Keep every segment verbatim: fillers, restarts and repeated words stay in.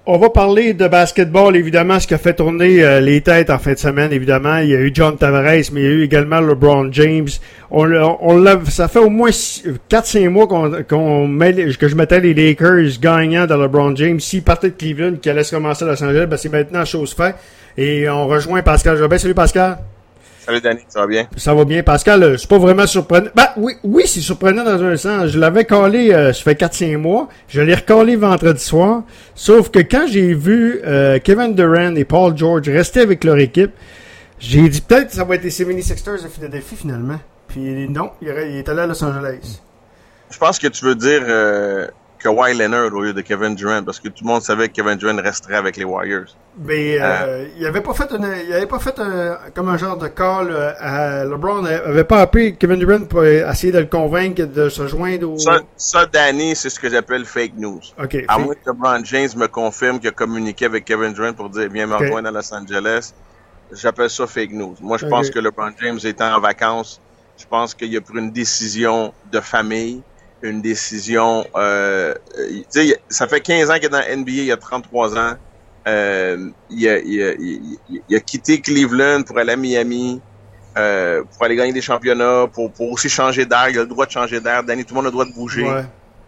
On va parler de basketball, évidemment, ce qui a fait tourner euh, les têtes en fin de semaine, évidemment. Il y a eu John Tavares, mais il y a eu également LeBron James. On, on, on l'a, ça fait au moins quatre cinq mois qu'on, qu'on met, que je mettais les Lakers gagnants de LeBron James. S'ils partaient de Cleveland, qui allait se commencer à Los Angeles, ben c'est maintenant chose faite. Et on rejoint Pascal Jobin. Salut Pascal. Salut Danny, ça va bien? Ça va bien. Pascal, c'est pas vraiment surprenant. Ben oui, oui, c'est surprenant dans un sens. Je l'avais collé, euh, ça fait quatre cinq mois. Je l'ai recollé vendredi soir. Sauf que quand j'ai vu euh, Kevin Durant et Paul George rester avec leur équipe, j'ai dit peut-être que ça va être les seventy-sixers de Philadelphie finalement. Puis non, il est allé à Los Angeles. Je pense que tu veux dire euh, Kawhi Leonard au lieu de Kevin Durant, parce que tout le monde savait que Kevin Durant resterait avec les Warriors. Mais euh, euh, il avait pas fait une, il avait pas fait un, comme un genre de call euh, à LeBron, avait pas appelé Kevin Durant pour essayer de le convaincre de se joindre au... Ça, ça Danny, c'est ce que j'appelle fake news. Okay, à fake... moins que LeBron James me confirme qu'il a communiqué avec Kevin Durant pour dire viens me okay. rejoindre à Los Angeles, j'appelle ça fake news. Moi, je okay. pense que LeBron James étant en vacances, je pense qu'il a pris une décision de famille, une décision... Euh, tu sais, ça fait quinze ans qu'il est dans la N B A, il a trente-trois ans. Euh, il, a, il, a, il, a, il a quitté Cleveland pour aller à Miami, euh, pour aller gagner des championnats, pour, pour aussi changer d'air. Il a le droit de changer d'air. Danny, tout le monde a le droit de bouger. Ouais.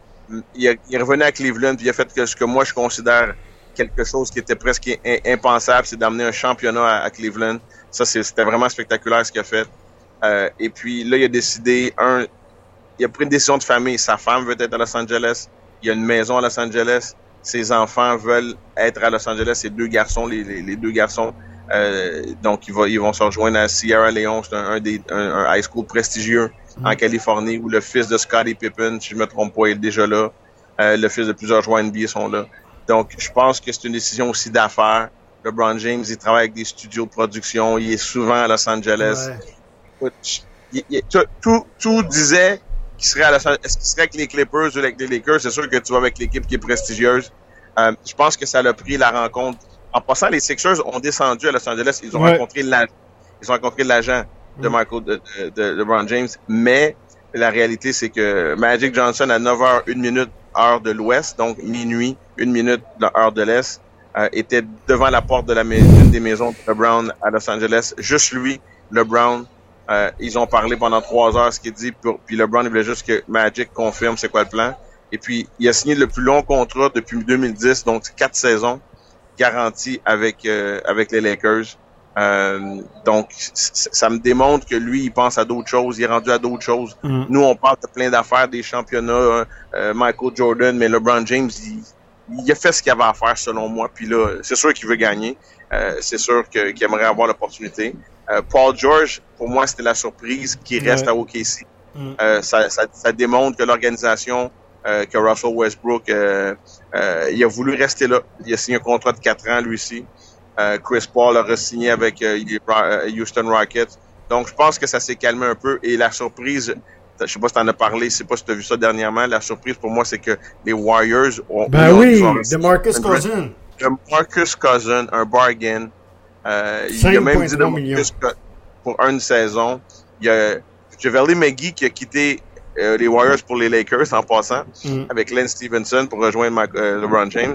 Il, a, il est revenu à Cleveland, puis il a fait que, ce que moi je considère quelque chose qui était presque impensable, c'est d'amener un championnat à, à Cleveland. Ça, c'est, c'était vraiment spectaculaire ce qu'il a fait. Euh, et puis là, il a décidé, un, il a pris une décision de famille. Sa femme veut être à Los Angeles. Il y a une maison à Los Angeles. Ses enfants veulent être à Los Angeles. Ses deux garçons, les, les, les deux garçons, euh, donc ils vont, ils vont se rejoindre à Sierra Leone. C'est un, un des un, un high school prestigieux mm. en Californie où le fils de Scottie Pippen, si je me trompe pas, est déjà là. Euh, le fils de plusieurs joueurs N B A sont là. Donc, je pense que c'est une décision aussi d'affaires. LeBron James, il travaille avec des studios de production. Il est souvent à Los Angeles. Ouais. Il, il, tout, tout, tout disait qui serait à Los Angeles. Est-ce qu'il serait avec les Clippers ou avec les Lakers? C'est sûr que tu vas avec l'équipe qui est prestigieuse. Euh, je pense que ça l'a pris la rencontre. En passant, les Sixers ont descendu à Los Angeles. Ils ont ouais. rencontré l'agent. Ils ont rencontré l'agent de Michael, de, de, de LeBron James. Mais la réalité, c'est que Magic Johnson à neuf heures une minute heure de l'Ouest, donc minuit une minute heure de l'Est, euh, était devant la porte de la d'une des maisons de LeBron à Los Angeles. Juste lui, LeBron. Euh, ils ont parlé pendant trois heures, ce qu'il dit, pour, puis LeBron, il voulait juste que Magic confirme c'est quoi le plan. Et puis, il a signé le plus long contrat depuis deux mille dix, donc quatre saisons, garanti avec euh, avec les Lakers. Euh, donc, c- ça me démontre que lui, il pense à d'autres choses, il est rendu à d'autres choses. Mm. Nous, on parle de plein d'affaires, des championnats, euh, Michael Jordan, mais LeBron James, il, il a fait ce qu'il avait à faire, selon moi. Puis là, c'est sûr qu'il veut gagner. Euh, c'est sûr que, qu'il aimerait avoir l'opportunité. Euh, Paul George, pour moi, c'était la surprise qui reste ouais. à O K C. Mm. Euh, ça, ça, ça démontre que l'organisation, euh, que Russell Westbrook, euh, euh, il a voulu rester là. Il a signé un contrat de quatre ans, lui aussi. Euh, Chris Paul a re-signé avec euh, Houston Rockets. Donc, je pense que ça s'est calmé un peu. Et la surprise, je sais pas si t'en as parlé, je sais pas si t'as vu ça dernièrement, la surprise pour moi, c'est que les Warriors ont... Ben ont, oui, DeMarcus Cousins. DeMarcus Cousins, un bargain. Euh, il a même dit DeMarcus pour une saison. Il y a Javale McGee qui a quitté euh, les Warriors pour les Lakers en passant, mm. avec Lance Stevenson pour rejoindre Mike, euh, LeBron James.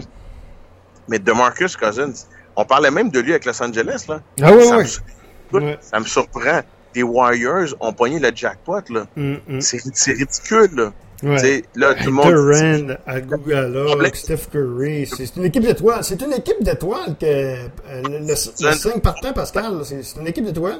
Mais DeMarcus Cousins, on parlait même de lui avec Los Angeles, là. Ah oui, ça, oui. Me, ouais. ça me surprend. Les Warriors ont pogné le jackpot, là. Mm, mm. C'est, c'est ridicule, là. Ouais. Là, tout le monde. Durant, Agugala, Steph Curry. C'est une équipe d'étoiles. C'est une équipe d'étoiles que euh, le, le, le cinq partant, Pascal. C'est, c'est une équipe d'étoiles.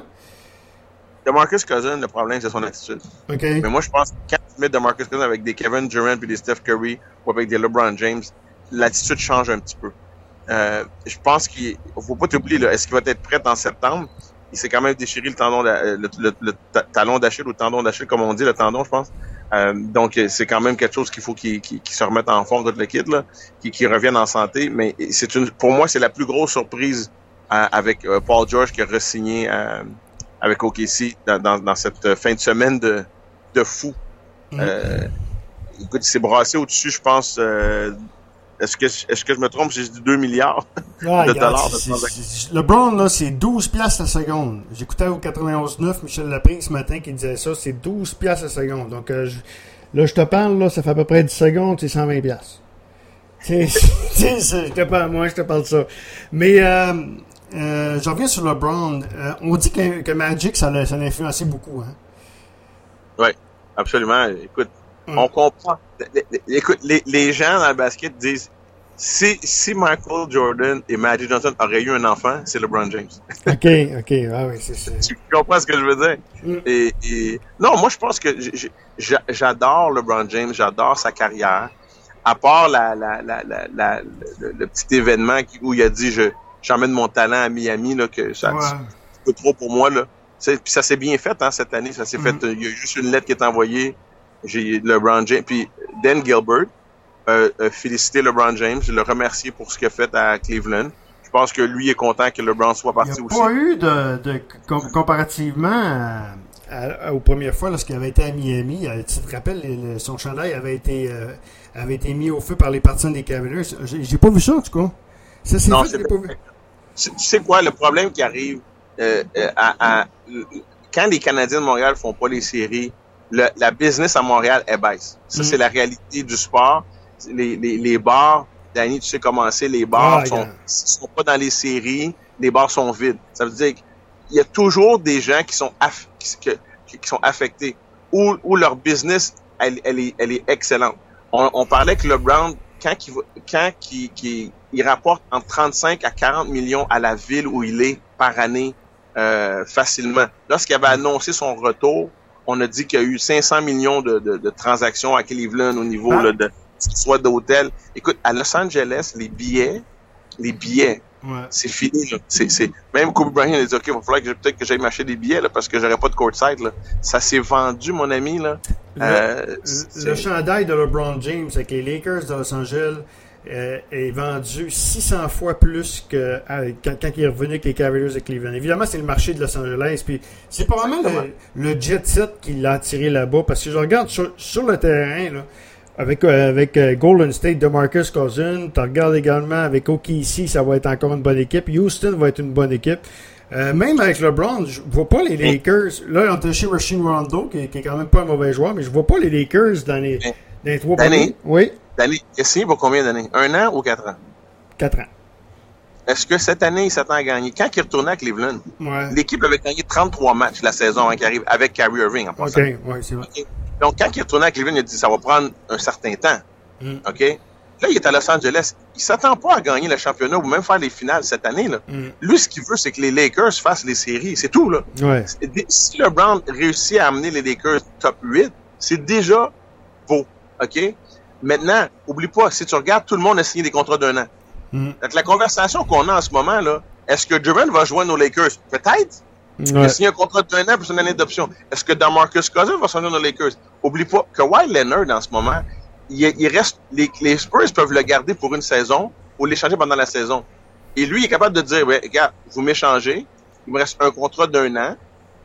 DeMarcus Cousins, le problème, c'est son attitude. Okay. Mais moi, je pense que quand tu mets DeMarcus Cousins avec des Kevin Durant puis des Steph Curry ou avec des LeBron James, l'attitude change un petit peu. Euh, je pense qu'il faut pas t'oublier, là, est-ce qu'il va être prêt en septembre? Il s'est quand même déchiré le tendon, le, le, le, le talon d'Achille ou le tendon d'Achille, comme on dit, le tendon, je pense. Euh, donc, c'est quand même quelque chose qu'il faut qu'il, qu'il, qu'il se remette en forme, toute l'équipe, là, qu'il, qu'il revienne en santé. Mais c'est une, pour moi, c'est la plus grosse surprise euh, avec euh, Paul George qui a re-signé euh, avec O K C dans, dans, dans cette fin de semaine de, de fou. Mm-hmm. Euh, écoute, il s'est brassé au-dessus, je pense. Euh, Est-ce que, est-ce que je me trompe si je dis deux milliards ah, de regarde, dollars? C'est, de c'est, le Brown, là, c'est douze piastres la seconde. J'écoutais au quatre-vingt-onze neuf Michel Laprin ce matin qui disait ça, c'est douze piastres la seconde. Donc, euh, je, là, je te parle, là, ça fait à peu près dix secondes, c'est cent vingt piastres. C'est, c'est, c'est, je te parle, moi, je te parle de ça. Mais, euh, euh, je reviens sur LeBron. Euh, on dit que, que Magic, ça l'a, ça l'a influencé beaucoup, hein? Oui, absolument. Écoute, mm. on comprend. Écoute, les, les gens dans le basket disent, si, si Michael Jordan et Magic Johnson auraient eu un enfant, c'est LeBron James. OK, OK. Ah oui, c'est ça. Tu comprends ce que je veux dire? Mm. Et, et, non, moi, je pense que j', j', j'adore LeBron James, j'adore sa carrière. À part la, la, la, la, la le, le petit événement qui, où il a dit, je, j'emmène mon talent à Miami, là, que ça, ouais. c'est un peu trop pour moi, là. Puis ça s'est bien fait, hein, cette année. Ça s'est mm. fait, il y a juste une lettre qui est envoyée. J'ai LeBron James. Puis Dan Gilbert, euh, euh, félicité LeBron James, le remercier pour ce qu'il a fait à Cleveland. Je pense que lui est content que LeBron soit parti aussi. Il n'y a pas eu de, de com- comparativement à, à, aux premières fois lorsqu'il avait été à Miami. Tu te rappelles, le, son chandail avait été, euh, avait été mis au feu par les partisans des Cavaliers. J'ai, j'ai pas vu ça, en tout cas. Ça, c'est non, fait, c'est j'ai pas vu. Tu sais quoi, le problème qui arrive euh, euh, à, à, quand les Canadiens de Montréal font pas les séries, le, la business à Montréal est baisse. Ça, mm. c'est la réalité du sport. Les, les, les bars, Danny, tu sais comment c'est, les bars ah, sont, yeah. sont pas dans les séries, les bars sont vides. Ça veut dire qu'il y a toujours des gens qui sont, aff, qui, qui, qui sont affectés, où, où leur business, elle, elle, est, elle est excellente. On, on parlait que LeBron, quand il, quand il, il, il rapporte entre trente-cinq à quarante millions à la ville où il est par année, euh, facilement. Lorsqu'il avait annoncé son retour, on a dit qu'il y a eu cinq cents millions de, de, de transactions à Cleveland au niveau ah. là, de soit d'hôtel. Écoute, à Los Angeles, les billets, les billets, ouais. c'est fini. Là. C'est, c'est... Même Kobe Bryant a dit, OK, il va falloir que peut-être que j'aille m'acheter des billets là, parce que j'aurais pas de courtside. Là. Ça s'est vendu, mon ami. Là. Le, euh, le chandail de LeBron James avec les Lakers de Los Angeles euh, est vendu six cents fois plus que euh, quand, quand il est revenu avec les Cavaliers de Cleveland. Évidemment, c'est le marché de Los Angeles. Puis c'est probablement le, le jet set qui l'a attiré là-bas. Parce que je regarde sur, sur le terrain, là, avec euh, avec euh, Golden State, DeMarcus Cousins, tu regardes également avec O K C, ça va être encore une bonne équipe. Houston va être une bonne équipe. Euh, même avec LeBron, je vois pas les Lakers. Là, on est chez Raheem Rondo, qui, qui est quand même pas un mauvais joueur, mais je vois pas les Lakers dans les, dans les trois premiers. Oui. Danny, il a signé pour combien d'années? Un an ou quatre ans? Quatre ans. Est-ce que cette année, il s'attend à gagner? Quand il retournait à Cleveland, ouais. l'équipe avait gagné trente-trois matchs la saison avant qu'il arrive avec Kyrie Irving en passant. OK, oui, c'est vrai. Okay. Donc, quand il est retourné à Cleveland, il a dit ça va prendre un certain temps. Mm. OK? Là, il est à Los Angeles. Il s'attend pas à gagner le championnat ou même faire les finales cette année. Là. Mm. Lui, ce qu'il veut, c'est que les Lakers fassent les séries. C'est tout. Là. Ouais. Si LeBron réussit à amener les Lakers top huit, c'est déjà beau. OK? Maintenant, oublie pas, si tu regardes, tout le monde a signé des contrats d'un an. Mm. Donc, la conversation qu'on a en ce moment, là, est-ce que Durant va joindre nos Lakers? Peut-être. Ouais. Il a signé un contrat d'un an pour une année d'option. Est-ce que DeMarcus Cousins va s'en aller aux Lakers? Oublie pas que Kawhi Leonard, en ce moment, il, il reste, les, les Spurs peuvent le garder pour une saison ou l'échanger pendant la saison. Et lui, il est capable de dire, ouais, regarde, vous m'échangez, il me reste un contrat d'un an,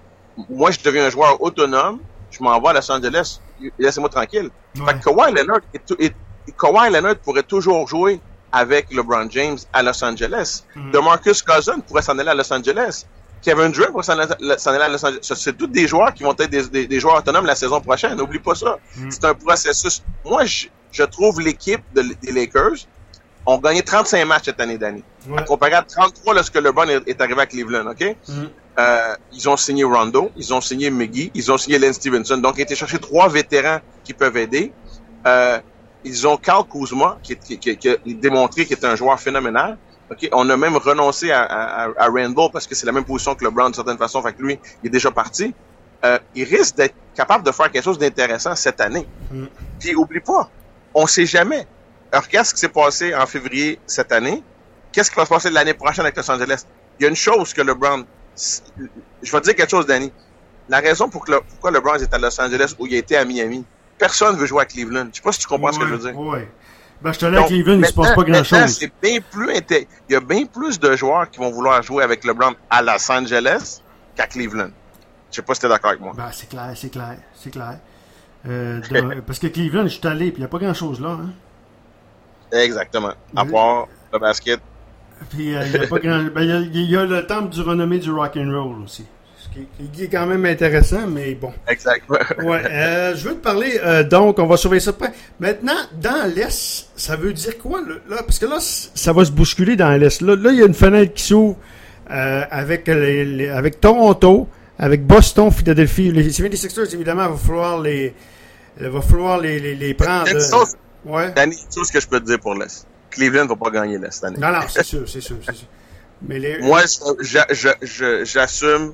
moi, je deviens un joueur autonome, je m'en vais à Los Angeles, laissez-moi tranquille. Ouais. Fait que Kawhi Leonard, est, est, Kawhi Leonard pourrait toujours jouer avec LeBron James à Los Angeles. Mm. DeMarcus Cousins pourrait s'en aller à Los Angeles. Kevin Durant pourrait s'en aller à Los Angeles. C'est tous des joueurs qui vont être des, des, des joueurs autonomes la saison prochaine. N'oublie pas ça. Mm. C'est un processus. Moi, je, je trouve l'équipe de, des Lakers ont gagné trente-cinq matchs cette année d'année. Ouais. Comparé à trente-trois lorsque LeBron est, est arrivé à Cleveland, OK? Mm. Euh, ils ont signé Rondo, ils ont signé McGee, ils ont signé Len Stevenson. Donc, ils ont été chercher trois vétérans qui peuvent aider. Euh, ils ont Kyle Kuzma, qui, qui, qui, qui a démontré qu'il est un joueur phénoménal. Okay, on a même renoncé à, à, à Randle parce que c'est la même position que LeBron d'une certaine façon. Fait que lui, il est déjà parti. Euh, il risque d'être capable de faire quelque chose d'intéressant cette année. Mm. Puis oublie pas, on sait jamais. Alors, qu'est-ce qui s'est passé en février cette année? Qu'est-ce qui va se passer l'année prochaine avec Los Angeles? Il y a une chose que LeBron... Je vais te dire quelque chose, Danny. La raison pour que le, pourquoi LeBron est à Los Angeles ou il a été à Miami, personne ne veut jouer à Cleveland. Je sais pas si tu comprends ouais, ce que je veux dire. Oui. Ben, je te dis à Cleveland, il se passe pas grand-chose. C'est bien plus inté- il y a bien plus de joueurs qui vont vouloir jouer avec LeBron à Los Angeles qu'à Cleveland. Je sais pas si tu es d'accord avec moi. Ben, c'est clair, c'est clair, c'est clair. Euh, de, parce que Cleveland, je suis allé, puis il n'y a pas grand-chose là. Hein? Exactement. À part le basket. Puis, il euh, n'y a pas grand... Ben, il y, y a le temple du renommé du rock'n'roll aussi. Ce qui, qui est quand même intéressant, mais bon. Exact. Ouais, euh, je veux te parler, euh, donc, on va surveiller ça de près. Maintenant, dans l'Est, ça veut dire quoi, là? là parce que là, ça va se bousculer dans l'Est. Là, là, il y a une fenêtre qui s'ouvre euh, avec, les, les, avec Toronto, avec Boston, Philadelphie. Les seventy-sixers, évidemment, il va falloir les, il va falloir les, les, les prendre. Une chose, ouais. Danny, une chose que je peux te dire pour l'Est. Cleveland ne va pas gagner l'Est cette année. Non, non, c'est sûr, c'est sûr, c'est sûr. Mais les... Moi, je, je, je, j'assume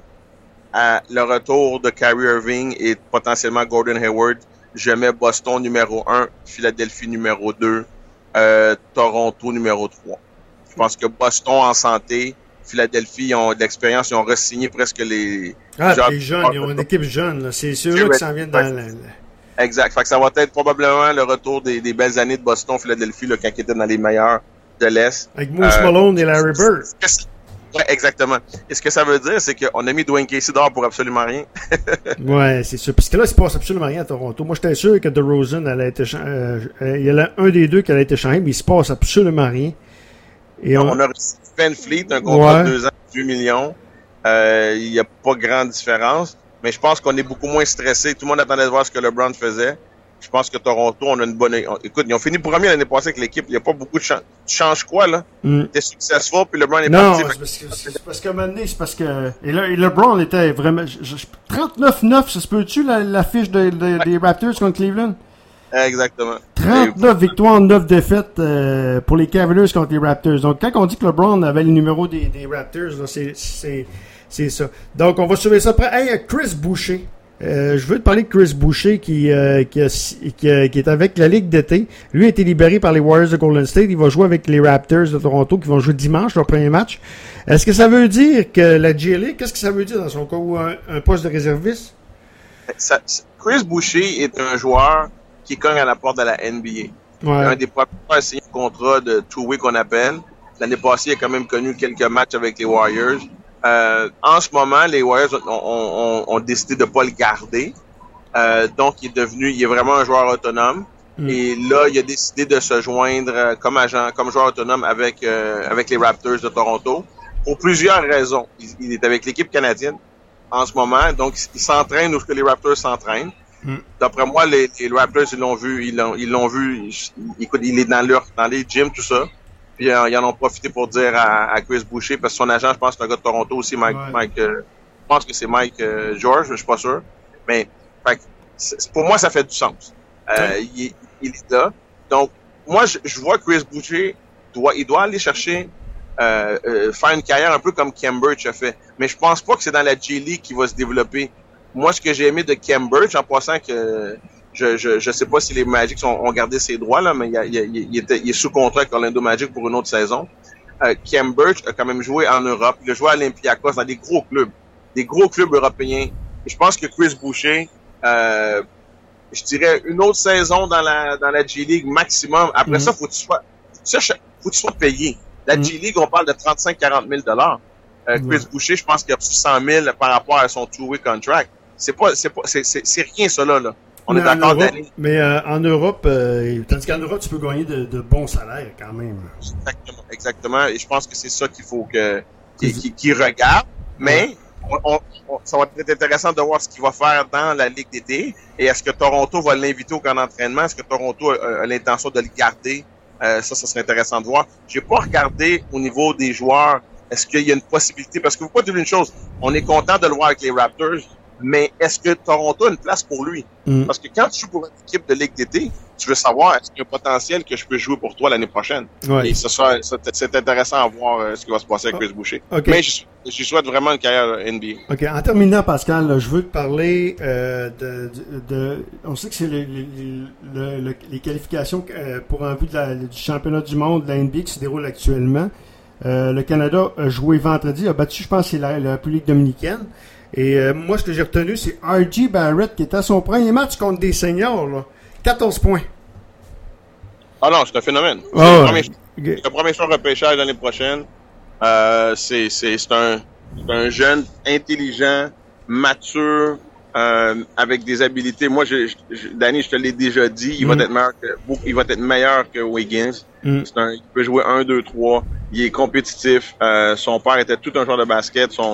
à le retour de Kyrie Irving et potentiellement Gordon Hayward. Je mets Boston numéro un, Philadelphie numéro deux, euh, Toronto numéro trois. Je pense que Boston en santé, Philadelphie, ils ont de l'expérience, ils ont re-signé presque les... Ah, les jeunes, ils ont une équipe jeune, là. C'est sûr qu'ils s'en viennent dans la... Exact. Fait que ça va être probablement le retour des, des belles années de Boston, Philadelphie, là, quand ils étaient dans les meilleurs de l'Est. Avec Moose euh, Malone et Larry Bird. Ouais, exactement. Et ce que ça veut dire, c'est qu'on a mis Dwayne Casey dehors pour absolument rien. Ouais, c'est sûr. Parce que là, il se passe absolument rien à Toronto. Moi, j'étais sûr que DeRozan allait être euh, il y en a un des deux qui allait être échangé, mais il se passe absolument rien. Et on... on a reçu Van Fleet, un contrat ouais. de deux ans, huit millions. Euh, il n'y a pas grande différence. Mais je pense qu'on est beaucoup moins stressé. Tout le monde attendait de voir ce que LeBron faisait. Je pense que Toronto, on a une bonne... On... Écoute, ils ont fini premier l'année passée avec l'équipe. Il n'y a pas beaucoup de chance. Tu changes quoi, là? Mm. T'es successful, puis LeBron est non, parti. Non, c'est parce que, c'est parce qu'à un moment donné, c'est parce que... Et, là, et LeBron était vraiment... trente-neuf neuf, ça se peut-tu, la, la fiche de, de, ouais. des Raptors contre Cleveland? Exactement. trente-neuf victoires, neuf défaites euh, pour les Cavaliers contre les Raptors. Donc, quand on dit que LeBron avait le numéro des, des Raptors, là, c'est, c'est, c'est ça. Donc, on va suivre ça après. Hey, Chris Boucher. Euh, je veux te parler de Chris Boucher qui, euh, qui, a, qui, a, qui est avec la Ligue d'été. Lui a été libéré par les Warriors de Golden State. Il va jouer avec les Raptors de Toronto qui vont jouer dimanche, leur premier match. Est-ce que ça veut dire que la G L A, qu'est-ce que ça veut dire dans son cas, ou un, un poste de réserviste? Ça, Chris Boucher est un joueur qui cogne à la porte de la N B A. Ouais. Un des premiers à signer un contrat de two-way qu'on appelle. L'année passée, il a quand même connu quelques matchs avec les Warriors. Euh, en ce moment, les Warriors ont, ont, ont, ont décidé de pas le garder. Euh, donc, il est devenu, il est vraiment un joueur autonome. Mm. Et là, il a décidé de se joindre comme agent, comme joueur autonome avec euh, avec les Raptors de Toronto pour plusieurs raisons. Il, il est avec l'équipe canadienne en ce moment, donc il s'entraîne où que les Raptors s'entraînent. Mm. D'après moi, les, les Raptors, ils l'ont vu, ils l'ont, ils l'ont vu. Il, il est dans leur, dans les gyms, tout ça. Puis euh, ils en ont profité pour dire à, à Chris Boucher, parce que son agent, je pense que c'est un gars de Toronto aussi, Mike, ouais. Mike euh, je pense que c'est Mike euh, George, je suis pas sûr. Mais fait, c'est, pour moi, ça fait du sens. Euh, ouais. il, il est là. Donc, moi, je, je vois Chris Boucher, doit, il doit aller chercher, euh, euh, faire une carrière un peu comme Cambridge a fait. Mais je pense pas que c'est dans la G League qu'il va se développer. Moi, ce que j'ai aimé de Cambridge, en passant que je je je sais pas si les Magic ont, ont gardé ses droits là, mais il, a, il, a, il, était, il est sous contrat avec Orlando Magic pour une autre saison. Euh, Cambridge a quand même joué en Europe. Il a joué à Olympiakos dans des gros clubs, des gros clubs européens. Et je pense que Chris Boucher, euh, je dirais une autre saison dans la dans la G League maximum. Après mm-hmm. ça, faut que tu sois, ça, faut que tu sois payé. La mm-hmm. G League, on parle de trente-cinq à quarante mille dollars. Euh, Chris mm-hmm. Boucher, je pense qu'il a reçu cent mille par rapport à son two-way contract. C'est pas, c'est pas, c'est, c'est, c'est rien cela là. On mais est d'accord d'aller. Mais euh, en Europe, euh, tandis qu'en Europe, tu peux gagner de, de bons salaires quand même. Exactement, exactement. Et je pense que c'est ça qu'il faut que qu'il, qu'il, qu'il regarde. Mais ouais. on, on, ça va être intéressant de voir ce qu'il va faire dans la Ligue d'été. Et est-ce que Toronto va l'inviter au camp d'entraînement? Est-ce que Toronto a, a l'intention de le garder? Euh, ça, ça serait intéressant de voir. J'ai pas regardé au niveau des joueurs. Est-ce qu'il y a une possibilité? Parce que vous pouvez pas dire une chose. On est content de le voir avec les Raptors. Mais est-ce que Toronto a une place pour lui? Mm. Parce que quand tu joues pour une équipe de Ligue d'été, tu veux savoir est-ce qu'il y a un potentiel que je peux jouer pour toi l'année prochaine. Ouais. Et ce sera, c'est intéressant à voir euh, ce qui va se passer avec Chris Boucher. Okay. Mais je, je souhaite vraiment une carrière N B A. OK. En terminant, Pascal, là, je veux te parler euh, de, de, de... On sait que c'est le, le, le, le, les qualifications euh, pour un but de la, du championnat du monde de la N B A qui se déroule actuellement. Euh, le Canada a joué vendredi, a battu, je pense, c'est la, la République dominicaine. Et euh, moi, ce que j'ai retenu, c'est R J Barrett qui était à son premier match contre des seniors. Là. quatorze points. Ah non, c'est un phénomène. Oh, c'est, ouais. le premier, okay. c'est le premier choix repêchage l'année prochaine. Euh, c'est, c'est, c'est, un, c'est un jeune intelligent, mature, euh, avec des habiletés. Moi, je, je, Danny, je te l'ai déjà dit, il, mm. va être meilleur que, il va être meilleur que Wiggins. Mm. C'est un, il peut jouer un, deux, trois. Il est compétitif. Euh, son père était tout un joueur de basket. Son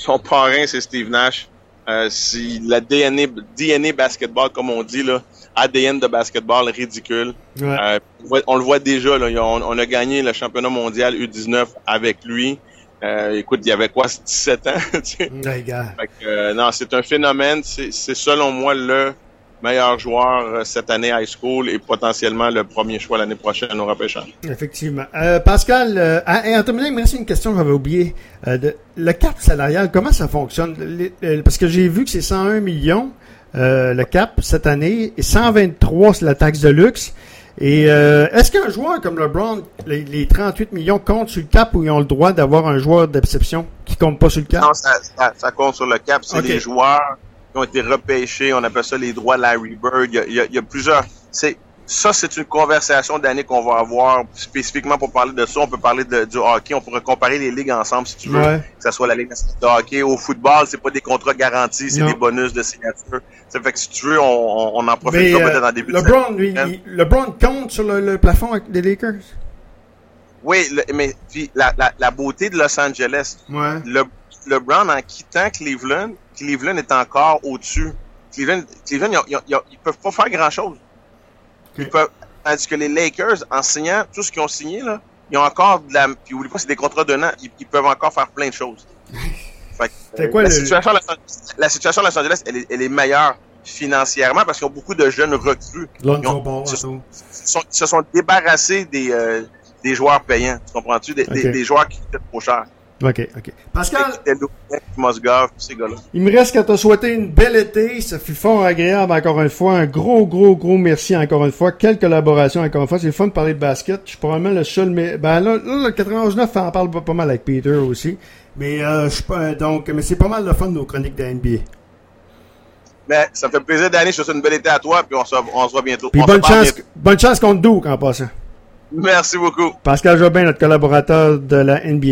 son parrain, c'est Steve Nash. Euh, si la D N A, D N A basketball, comme on dit, là, A D N de basketball, ridicule. Ouais. Euh, on, voit, on le voit déjà, là, on, on a gagné le championnat mondial U dix-neuf avec lui. Euh, écoute, il y avait quoi, dix-sept ans? Tu sais? Ouais, gars. Fait que, euh, non, c'est un phénomène. C'est, c'est selon moi le meilleur joueur euh, cette année high school et potentiellement le premier choix l'année prochaine au repêchage. Effectivement. Euh, Pascal, euh, en terminant, il me reste une question que j'avais oubliée. Euh, de, le cap salarial, comment ça fonctionne? Les, euh, parce que j'ai vu que c'est cent un millions euh, le cap cette année et cent vingt-trois c'est la taxe de luxe. Et euh, est-ce qu'un joueur comme LeBron, les, les trente-huit millions comptent sur le cap ou ils ont le droit d'avoir un joueur d'exception qui compte pas sur le cap? Non, ça, ça, ça compte sur le cap. C'est okay. les joueurs qui ont été repêchés. On appelle ça les droits Larry Bird. Il y a, il y a, il y a plusieurs. C'est ça, c'est une conversation d'année qu'on va avoir spécifiquement pour parler de ça. On peut parler de, du hockey. On pourrait comparer les ligues ensemble si tu veux. Ouais. Que ce soit la ligue de hockey. Au football, c'est pas des contrats garantis, c'est non. des bonus de signature. Ça fait que si tu veux, on, on en profitera peut-être euh, dans le début LeBron, de lui, il, LeBron compte sur le, le plafond des Lakers? Oui, le, mais puis la, la, la beauté de Los Angeles. Ouais. Le, LeBron, en quittant Cleveland, Cleveland est encore au-dessus. Cleveland, Cleveland, ils, ils, ils peuvent pas faire grand-chose. Okay. Ils peuvent, tandis que les Lakers, en signant tout ce qu'ils ont signé, là, ils ont encore de la, puis oublie pas, c'est des contrats d'un an, ils, ils peuvent encore faire plein de choses. Fait que, c'est quoi la, le... situation, la, la situation de Los Angeles, elle est, elle est meilleure financièrement parce qu'ils ont beaucoup de jeunes recrues. Ils, ont, se, sont, se sont débarrassés des, euh, des joueurs payants. Tu comprends-tu? Des, okay. des, des joueurs qui coûtent trop cher. OK, OK. Pascal, ces gars-là. Il me reste qu'à te souhaiter une belle été. Ça fut fort agréable encore une fois. Un gros, gros, gros merci encore une fois. Quelle collaboration encore une fois. C'est le fun de parler de basket. Je suis probablement le seul... Mais, ben là, là, le quatre-vingt-onze neuf en parle pas, pas mal avec Peter aussi. Mais euh, je suis pas... Donc, mais c'est pas mal le fun de nos chroniques de N B A. Ben, ça me fait plaisir, Danny. Je te souhaite une belle été à toi. Puis on se, on se voit bientôt. Puis on bonne chance, bientôt. bonne chance contre Duke en passant. Merci beaucoup. Pascal Jobin, notre collaborateur de la N B A.